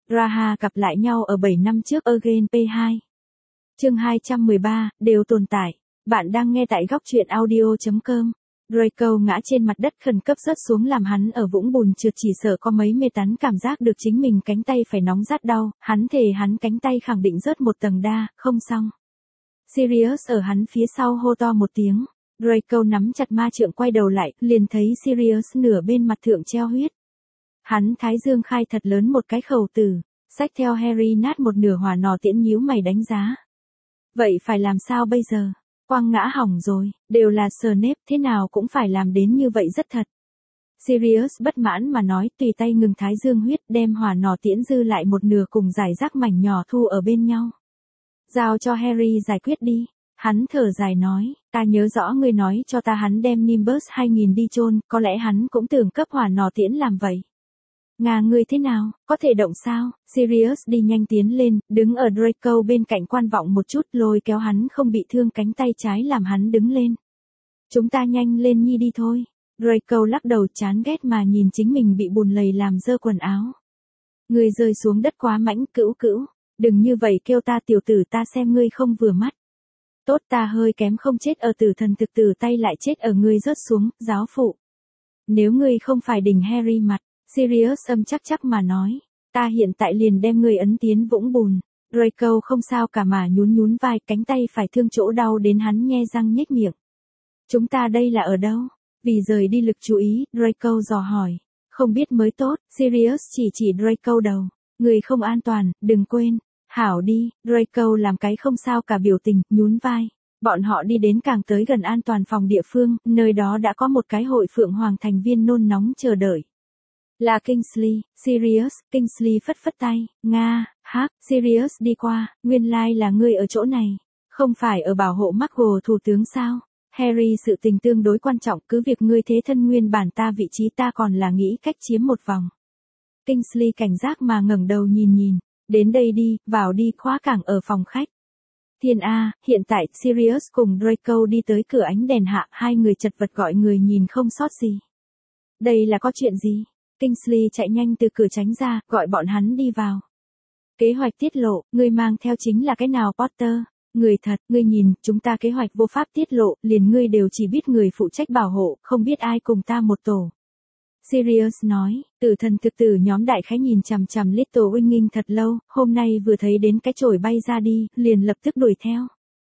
Raha gặp lại nhau ở 7 năm trước Again P2. Chương 213, đều tồn tại. Bạn đang nghe tại góc truyện audio.com. Draco ngã trên mặt đất khẩn cấp rớt xuống làm hắn ở vũng bùn trượt chỉ sợ có mấy mê tán cảm giác được chính mình cánh tay phải nóng rát đau, hắn thề hắn cánh tay khẳng định rớt một tầng đa, không xong. Sirius ở hắn phía sau hô to một tiếng. Draco nắm chặt ma trượng quay đầu lại, liền thấy Sirius nửa bên mặt thượng treo huyết. Hắn thái dương khai thật lớn một cái khẩu tử, xách theo Harry nát một nửa hỏa nỏ tiễn nhíu mày đánh giá. Vậy phải làm sao bây giờ? Quang ngã hỏng rồi, đều là Snape, thế nào cũng phải làm đến như vậy rất thật. Sirius bất mãn mà nói, tùy tay ngừng thái dương huyết, đem hỏa nỏ tiễn dư lại một nửa cùng giải rác mảnh nhỏ thu ở bên nhau. Giao cho Harry giải quyết đi. Hắn thở dài nói, ta nhớ rõ ngươi nói cho ta hắn đem Nimbus 2000 đi chôn, có lẽ hắn cũng tưởng cấp hỏa nỏ tiễn làm vậy. Ngà ngươi thế nào, có thể động sao? Sirius đi nhanh tiến lên, đứng ở Draco bên cạnh quan vọng một chút, lôi kéo hắn không bị thương cánh tay trái làm hắn đứng lên. Chúng ta nhanh lên nhi đi thôi. Draco lắc đầu chán ghét mà nhìn chính mình bị bùn lầy làm dơ quần áo. Ngươi rơi xuống đất quá mãnh, cữu cữu, đừng như vậy kêu ta tiểu tử, ta xem ngươi không vừa mắt. Tốt, ta hơi kém không chết ở tử thần thực tử tay lại chết ở ngươi rớt xuống, giáo phụ. Nếu ngươi không phải đỉnh Harry mặt, Sirius âm chắc mà nói, ta hiện tại liền đem ngươi ấn tiến vũng bùn. Draco không sao cả mà nhún vai, cánh tay phải thương chỗ đau đến hắn nhe răng nhếch miệng. Chúng ta đây là ở đâu? Vì rời đi lực chú ý, Draco dò hỏi. Không biết mới tốt, Sirius chỉ Draco đầu. Người không an toàn, đừng quên. Hảo đi, Draco làm cái không sao cả biểu tình, nhún vai. Bọn họ đi đến càng tới gần an toàn phòng địa phương, nơi đó đã có một cái hội Phượng Hoàng thành viên nôn nóng chờ đợi. Là Kingsley. Sirius. Kingsley phất tay, Nga, hắc, Sirius đi qua, nguyên lai là ngươi ở chỗ này. Không phải ở bảo hộ McGonagall thủ tướng sao? Harry, sự tình tương đối quan trọng, cứ việc ngươi thế thân nguyên bản ta vị trí ta còn là nghĩ cách chiếm một vòng. Kingsley cảnh giác mà ngẩng đầu nhìn. Đến đây đi, vào đi, khóa cảng ở phòng khách. Thiên A, hiện tại, Sirius cùng Draco đi tới cửa ánh đèn hạ, hai người chật vật gọi người nhìn không sót gì. Đây là có chuyện gì? Kingsley chạy nhanh từ cửa tránh ra, gọi bọn hắn đi vào. Kế hoạch tiết lộ, ngươi mang theo chính là cái nào Potter? Người thật, ngươi nhìn, chúng ta kế hoạch vô pháp tiết lộ, liền ngươi đều chỉ biết người phụ trách bảo hộ, không biết ai cùng ta một tổ. Sirius nói, tử thần thực tử nhóm đại khái nhìn chằm Little Winging thật lâu, hôm nay vừa thấy đến cái chổi bay ra đi, liền lập tức đuổi theo.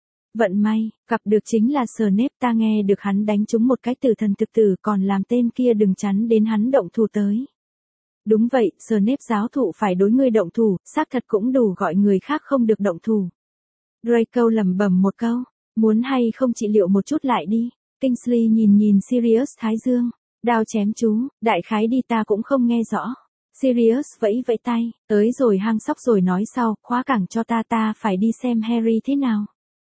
Vận may, gặp được chính là Snape, ta nghe được hắn đánh trúng một cái tử thần thực tử còn làm tên kia đừng chắn đến hắn động thủ tới. Đúng vậy, Snape giáo thụ phải đối ngươi động thủ, xác thật cũng đủ gọi người khác không được động thủ. Draco lẩm bẩm một câu, muốn hay không trị liệu một chút lại đi. Kingsley nhìn Sirius thái dương. Đao chém chú, đại khái đi ta cũng không nghe rõ. Sirius vẫy tay, tới rồi hang sóc rồi nói sau, khóa cảng cho ta phải đi xem Harry thế nào.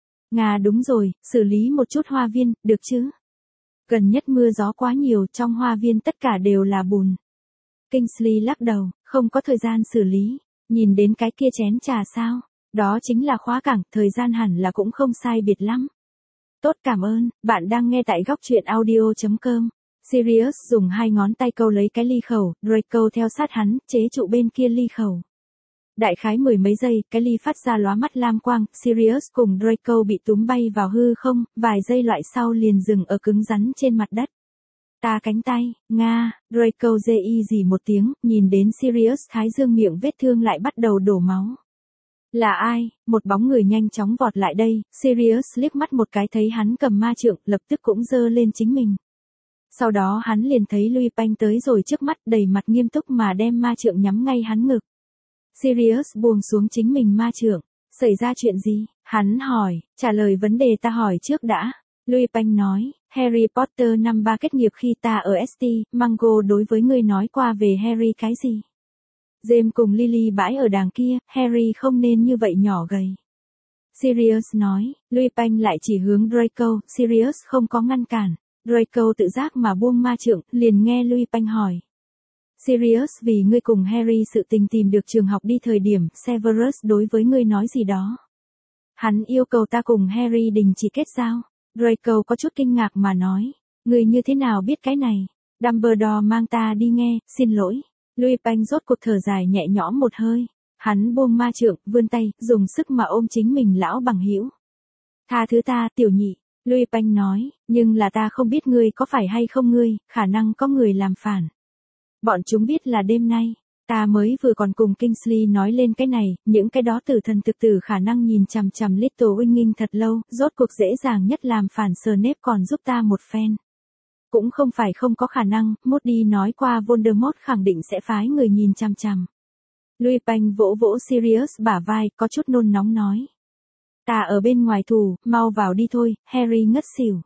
Nga đúng rồi, xử lý một chút hoa viên, được chứ? Gần nhất mưa gió quá nhiều, trong hoa viên tất cả đều là bùn. Kingsley lắc đầu, không có thời gian xử lý. Nhìn đến cái kia chén trà sao? Đó chính là khóa cảng, thời gian hẳn là cũng không sai biệt lắm. Tốt, cảm ơn, bạn đang nghe tại góc truyện audio.com. Sirius dùng hai ngón tay câu lấy cái ly khẩu, Draco theo sát hắn, chế trụ bên kia ly khẩu. Đại khái mười mấy giây, cái ly phát ra lóa mắt lam quang, Sirius cùng Draco bị túm bay vào hư không, vài giây loại sau liền dừng ở cứng rắn trên mặt đất. Ta cánh tay, Nga, Draco gì một tiếng, nhìn đến Sirius thái dương miệng vết thương lại bắt đầu đổ máu. Là ai? Một bóng người nhanh chóng vọt lại đây, Sirius liếc mắt một cái thấy hắn cầm ma trượng, lập tức cũng giơ lên chính mình. Sau đó hắn liền thấy Lupin tới rồi trước mắt, đầy mặt nghiêm túc mà đem ma trượng nhắm ngay hắn ngực. Sirius buông xuống chính mình ma trượng. Xảy ra chuyện gì? Hắn hỏi, trả lời vấn đề ta hỏi trước đã. Lupin nói, Harry Potter năm 3 kết nghiệp khi ta ở St. Mungo đối với ngươi nói qua về Harry cái gì? James cùng Lily bãi ở đàng kia, Harry không nên như vậy nhỏ gầy. Sirius nói, Lupin lại chỉ hướng Draco, Sirius không có ngăn cản. Draco tự giác mà buông ma trượng, liền nghe Lupin hỏi. Sirius, vì ngươi cùng Harry sự tình tìm được trường học đi thời điểm, Severus đối với ngươi nói gì đó. Hắn yêu cầu ta cùng Harry đình chỉ kết giao. Draco có chút kinh ngạc mà nói. Ngươi như thế nào biết cái này? Dumbledore mang ta đi nghe, xin lỗi. Lupin rốt cuộc thở dài nhẹ nhõm một hơi. Hắn buông ma trượng, vươn tay, dùng sức mà ôm chính mình lão bằng hữu. Tha thứ ta, tiểu nhị, Lupin nói, nhưng là ta không biết ngươi có phải hay không ngươi, khả năng có người làm phản. Bọn chúng biết là đêm nay, ta mới vừa còn cùng Kingsley nói lên cái này, những cái đó tử thần thực tử khả năng nhìn chằm chằm Little Winging thật lâu, rốt cuộc dễ dàng nhất làm phản Snape còn giúp ta một phen. Cũng không phải không có khả năng, Moody nói qua Voldemort khẳng định sẽ phái người nhìn chằm chằm. Lupin vỗ vỗ Sirius bả vai, có chút nôn nóng nói. Ta ở bên ngoài thủ, mau vào đi thôi, Harry ngất xỉu.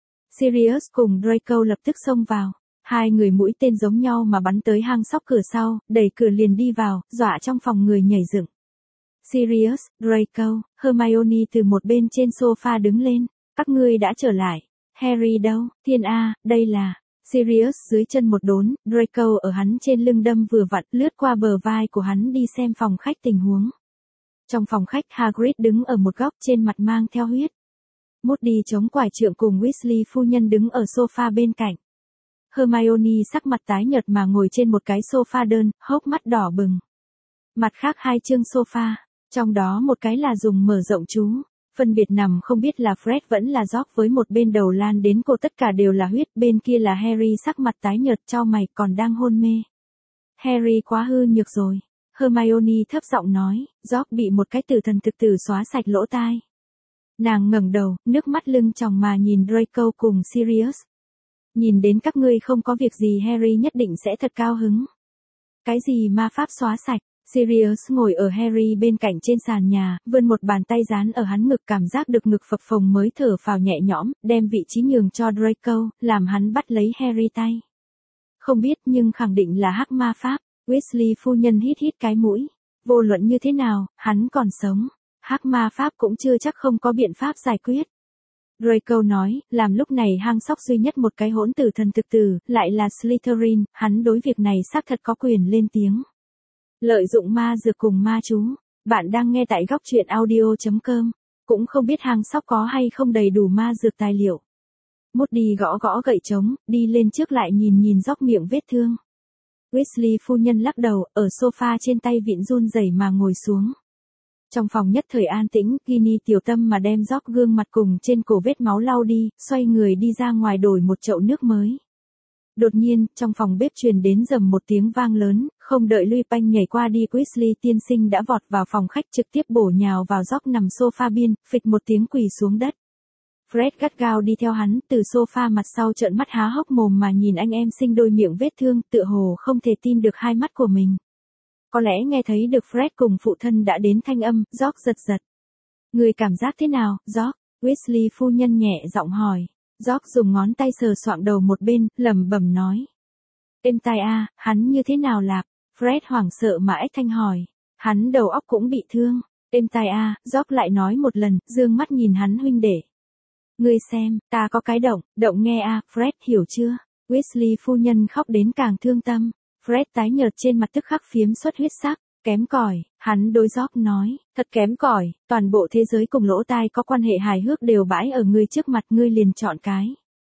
Sirius cùng Draco lập tức xông vào. Hai người mũi tên giống nhau mà bắn tới hang sóc cửa sau, đẩy cửa liền đi vào, dọa trong phòng người nhảy dựng. Sirius, Draco, Hermione từ một bên trên sofa đứng lên. Các ngươi đã trở lại. Harry đâu? Thiên A, đây là... Sirius dưới chân một đốn, Draco ở hắn trên lưng đâm vừa vặn lướt qua bờ vai của hắn đi xem phòng khách tình huống. Trong phòng khách Hagrid đứng ở một góc trên mặt mang theo huyết. Moody chống quải trượng cùng Weasley phu nhân đứng ở sofa bên cạnh. Hermione sắc mặt tái nhợt mà ngồi trên một cái sofa đơn, hốc mắt đỏ bừng. Mặt khác hai chương sofa, trong đó một cái là dùng mở rộng chú. Phân biệt nằm không biết là Fred vẫn là George với một bên đầu lan đến cổ tất cả đều là huyết, bên kia là Harry sắc mặt tái nhợt chau mày còn đang hôn mê. Harry quá hư nhược rồi. Hermione thấp giọng nói, George bị một cái tử thần thực tử xóa sạch lỗ tai. Nàng ngẩng đầu, nước mắt lưng tròng mà nhìn Draco cùng Sirius. Nhìn đến các ngươi không có việc gì Harry nhất định sẽ thật cao hứng. Cái gì ma pháp xóa sạch? Sirius ngồi ở Harry bên cạnh trên sàn nhà, vươn một bàn tay dán ở hắn ngực cảm giác được ngực phập phồng mới thở phào nhẹ nhõm, đem vị trí nhường cho Draco, làm hắn bắt lấy Harry tay. Không biết nhưng khẳng định là hắc ma pháp, Weasley phu nhân hít hít cái mũi. Vô luận như thế nào, hắn còn sống. Hắc ma pháp cũng chưa chắc không có biện pháp giải quyết. Draco nói, làm lúc này hang sóc duy nhất một cái hỗn tử thần thực tử, lại là Slytherin, hắn đối việc này xác thật có quyền lên tiếng. Lợi dụng ma dược cùng ma chú. Bạn đang nghe tại góc truyện audio.com. Cũng không biết hang sóc có hay không đầy đủ ma dược tài liệu. Moody gõ gõ gậy trống, đi lên trước lại nhìn dốc miệng vết thương. Weasley phu nhân lắc đầu, ở sofa trên tay vịn run rẩy mà ngồi xuống. Trong phòng nhất thời an tĩnh, Ginny tiểu tâm mà đem dốc gương mặt cùng trên cổ vết máu lau đi, xoay người đi ra ngoài đổi một chậu nước mới. Đột nhiên, trong phòng bếp truyền đến rầm một tiếng vang lớn, không đợi Lupin nhảy qua đi Weasley tiên sinh đã vọt vào phòng khách trực tiếp bổ nhào vào dốc nằm sofa biên, phịch một tiếng quỳ xuống đất. Fred gắt gao đi theo hắn, từ sofa mặt sau trợn mắt há hốc mồm mà nhìn anh em sinh đôi miệng vết thương, tựa hồ không thể tin được hai mắt của mình. Có lẽ nghe thấy được Fred cùng phụ thân đã đến thanh âm, George giật giật. Người cảm giác thế nào, George? Weasley phu nhân nhẹ giọng hỏi. George dùng ngón tay sờ soạng đầu một bên, lẩm bẩm nói. Êm tai a, hắn như thế nào lạp? Fred hoảng sợ mà ếch thanh hỏi. Hắn đầu óc cũng bị thương. Êm tai a, George lại nói một lần, dương mắt nhìn hắn huynh đệ. Ngươi xem, ta có cái động nghe a, Fred hiểu chưa? Weasley phu nhân khóc đến càng thương tâm. Fred tái nhợt trên mặt tức khắc phiếm xuất huyết sắc. Kém cỏi, hắn đối George nói, thật kém cỏi, toàn bộ thế giới cùng lỗ tai có quan hệ hài hước đều bãi ở ngươi trước mặt ngươi liền chọn cái.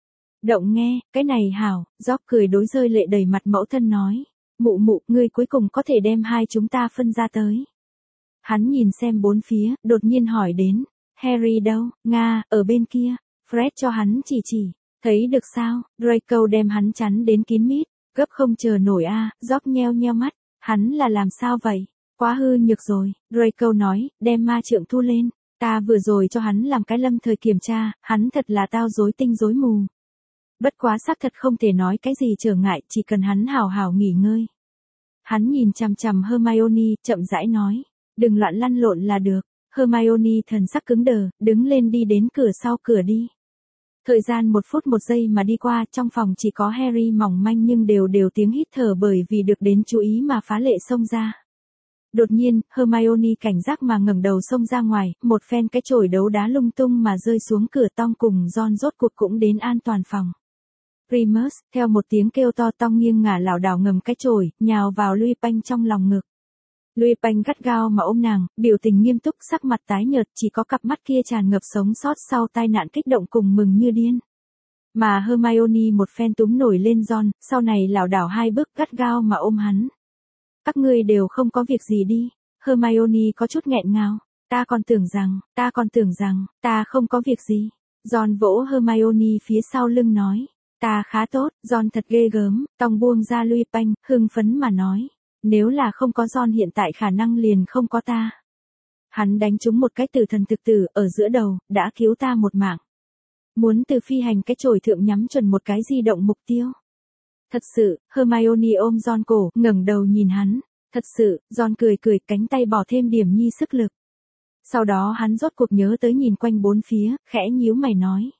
Động nghe, cái này hảo, George cười đối rơi lệ đầy mặt mẫu thân nói, mụ, ngươi cuối cùng có thể đem hai chúng ta phân ra tới. Hắn nhìn xem bốn phía, đột nhiên hỏi đến, Harry đâu, Nga, ở bên kia, Fred cho hắn chỉ, thấy được sao, Draco đem hắn chắn đến kín mít, gấp không chờ nổi a, George nheo mắt. Hắn là làm sao vậy? Quá hư nhược rồi, Draco nói, đem ma trượng thu lên. Ta vừa rồi cho hắn làm cái lâm thời kiểm tra, hắn thật là tao rối tinh rối mù. Bất quá xác thật không thể nói cái gì trở ngại, chỉ cần hắn hào hào nghỉ ngơi. Hắn nhìn chằm chằm Hermione, chậm rãi nói, đừng loạn lăn lộn là được. Hermione thần sắc cứng đờ, đứng lên đi đến cửa sau cửa đi. Thời gian 1 phút 1 giây mà đi qua, trong phòng chỉ có Harry mỏng manh nhưng đều tiếng hít thở bởi vì được đến chú ý mà phá lệ xông ra. Đột nhiên, Hermione cảnh giác mà ngẩng đầu xông ra ngoài, một phen cái chổi đấu đá lung tung mà rơi xuống cửa Tom cùng Ron rốt cuộc cũng đến an toàn phòng. Remus, theo một tiếng kêu to Tom nghiêng ngả lảo đảo ngầm cái chổi, nhào vào Lupin trong lòng ngực. Lupin gắt gao mà ôm nàng, biểu tình nghiêm túc sắc mặt tái nhợt chỉ có cặp mắt kia tràn ngập sống sót sau tai nạn kích động cùng mừng như điên. Mà Hermione một phen túm nổi lên Ron, sau này lảo đảo 2 bước gắt gao mà ôm hắn. Các ngươi đều không có việc gì đi. Hermione có chút nghẹn ngào. Ta còn tưởng rằng, ta không có việc gì. Ron vỗ Hermione phía sau lưng nói. Ta khá tốt, Ron thật ghê gớm, Tong buông ra Lupin, hưng phấn mà nói. Nếu là không có Ron hiện tại khả năng liền không có ta. Hắn đánh trúng một cái tử thần thực tử ở giữa đầu, đã cứu ta một mạng. Muốn từ phi hành cái chổi thượng nhắm chuẩn một cái di động mục tiêu. Thật sự, Hermione ôm Ron cổ, ngẩng đầu nhìn hắn. Thật sự, Ron cười cười, cánh tay bỏ thêm điểm nhi sức lực. Sau đó hắn rốt cuộc nhớ tới nhìn quanh bốn phía, khẽ nhíu mày nói.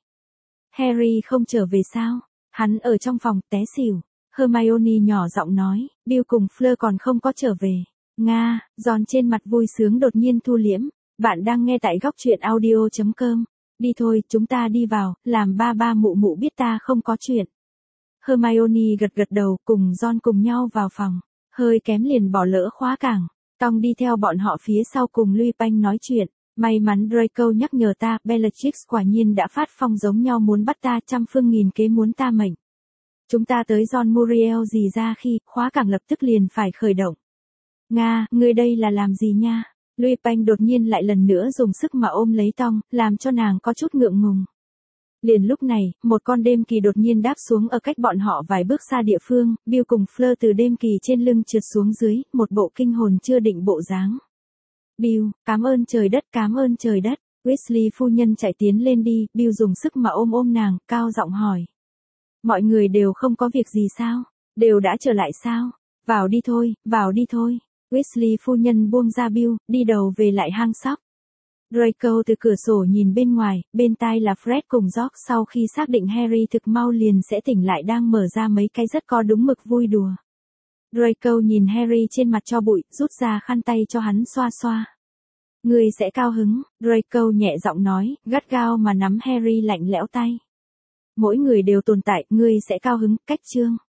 Harry không trở về sao? Hắn ở trong phòng, té xỉu. Hermione nhỏ giọng nói, Bill cùng Fleur còn không có trở về. Nga, Ron trên mặt vui sướng đột nhiên thu liễm. Bạn đang nghe tại góc truyện audio.com. Đi thôi, chúng ta đi vào, làm ba ba mụ mụ biết ta không có chuyện. Hermione gật gật đầu, cùng Ron cùng nhau vào phòng. Hơi kém liền bỏ lỡ khóa cảng. Tong đi theo bọn họ phía sau cùng Lupin nói chuyện. May mắn Draco nhắc nhở ta, Bellatrix quả nhiên đã phát phong giống nhau muốn bắt ta, trăm phương nghìn kế muốn ta mệnh. Chúng ta tới John Muriel gì ra khi, khóa cảng lập tức liền phải khởi động. Nga, ngươi đây là làm gì nha? Lupin đột nhiên lại lần nữa dùng sức mà ôm lấy Tong, làm cho nàng có chút ngượng ngùng. Liền lúc này, một con đêm kỳ đột nhiên đáp xuống ở cách bọn họ vài bước xa địa phương, Bill cùng Fleur từ đêm kỳ trên lưng trượt xuống dưới, một bộ kinh hồn chưa định bộ dáng. Bill, cảm ơn trời đất, cảm ơn trời đất. Weasley phu nhân chạy tiến lên đi, Bill dùng sức mà ôm nàng, cao giọng hỏi. Mọi người đều không có việc gì sao? Đều đã trở lại sao? Vào đi thôi, vào đi thôi. Weasley phu nhân buông ra Bill, đi đầu về lại hang sóc. Draco từ cửa sổ nhìn bên ngoài, bên tai là Fred cùng George sau khi xác định Harry thực mau liền sẽ tỉnh lại đang mở ra mấy cái rất có đúng mực vui đùa. Draco nhìn Harry trên mặt cho bụi, rút ra khăn tay cho hắn xoa xoa. Ngươi sẽ cao hứng, Draco nhẹ giọng nói, gắt gao mà nắm Harry lạnh lẽo tay. Mỗi người đều tồn tại, ngươi sẽ cao hứng, cách chương.